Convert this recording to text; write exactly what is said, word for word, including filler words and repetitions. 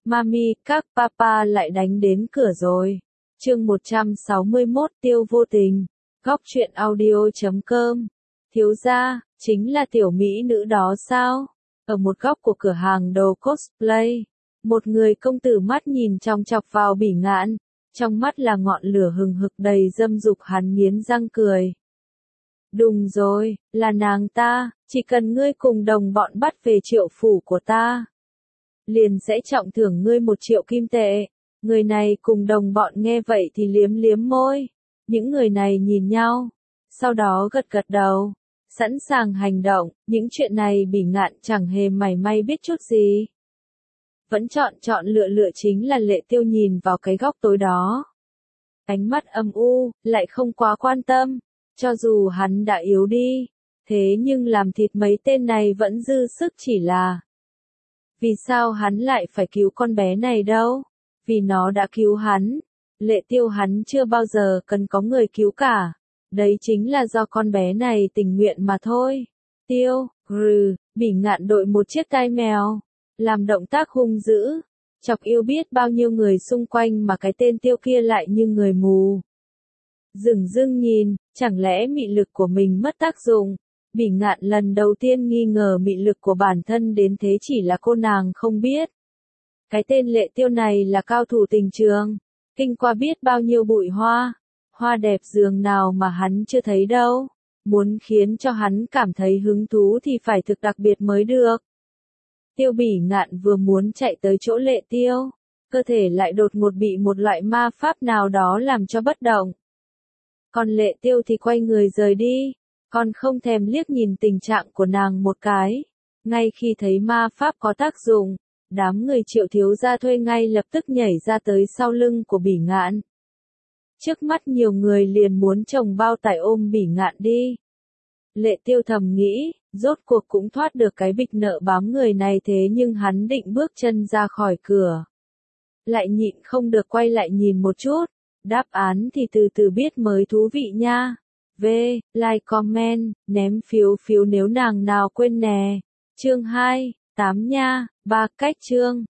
Mami, các papa lại đánh đến cửa rồi. Chương một trăm sáu mươi mốt Tiêu vô tình. Góc truyện audio chấm com. Thiếu gia, chính là tiểu mỹ nữ đó sao? Ở một góc của cửa hàng đồ cosplay, một người công tử mắt nhìn chòng chọc vào Bỉ Ngạn, trong mắt là ngọn lửa hừng hực đầy dâm dục, hắn nghiến răng cười. Đúng rồi, là nàng ta, chỉ cần ngươi cùng đồng bọn bắt về triệu phủ của ta, liền sẽ trọng thưởng ngươi một triệu kim tệ. Người này cùng đồng bọn nghe vậy thì liếm liếm môi. Những người này nhìn nhau, sau đó gật gật đầu, sẵn sàng hành động. Những chuyện này Bỉ Ngạn chẳng hề mảy may biết chút gì. Vẫn chọn chọn lựa lựa chính là Lệ Tiêu nhìn vào cái góc tối đó. Ánh mắt âm u, lại không quá quan tâm. Cho dù hắn đã yếu đi, thế nhưng làm thịt mấy tên này vẫn dư sức. Chỉ là, vì sao hắn lại phải cứu con bé này đâu? Vì nó đã cứu hắn. Lệ Tiêu hắn chưa bao giờ cần có người cứu cả. Đấy chính là do con bé này tình nguyện mà thôi. Tiêu, rừ, Bỉ Ngạn đội một chiếc tai mèo, làm động tác hung dữ, chọc yêu biết bao nhiêu người xung quanh, mà cái tên Tiêu kia lại như người mù. Dửng dưng nhìn, chẳng lẽ mị lực của mình mất tác dụng? Bỉ Ngạn lần đầu tiên nghi ngờ mị lực của bản thân đến thế, chỉ là cô nàng không biết. Cái tên Lệ Tiêu này là cao thủ tình trường, kinh qua biết bao nhiêu bụi hoa, hoa đẹp giường nào mà hắn chưa thấy đâu. Muốn khiến cho hắn cảm thấy hứng thú thì phải thực đặc biệt mới được. Tiêu Bỉ Ngạn vừa muốn chạy tới chỗ Lệ Tiêu, cơ thể lại đột ngột bị một loại ma pháp nào đó làm cho bất động. Còn Lệ Tiêu thì quay người rời đi, còn không thèm liếc nhìn tình trạng của nàng một cái. Ngay khi thấy ma pháp có tác dụng, đám người Triệu thiếu gia thuê ngay lập tức nhảy ra tới sau lưng của Bỉ Ngạn. Trước mắt nhiều người liền muốn chồng bao tải ôm Bỉ Ngạn đi. Lệ Tiêu thầm nghĩ, rốt cuộc cũng thoát được cái bịch nợ bám người này, thế nhưng hắn định bước chân ra khỏi cửa, lại nhịn không được quay lại nhìn một chút. Đáp án thì từ từ biết mới thú vị nha. V, like comment, ném phiếu phiếu nếu nàng nào quên nè. Chương hai, tám nha, ba cách chương.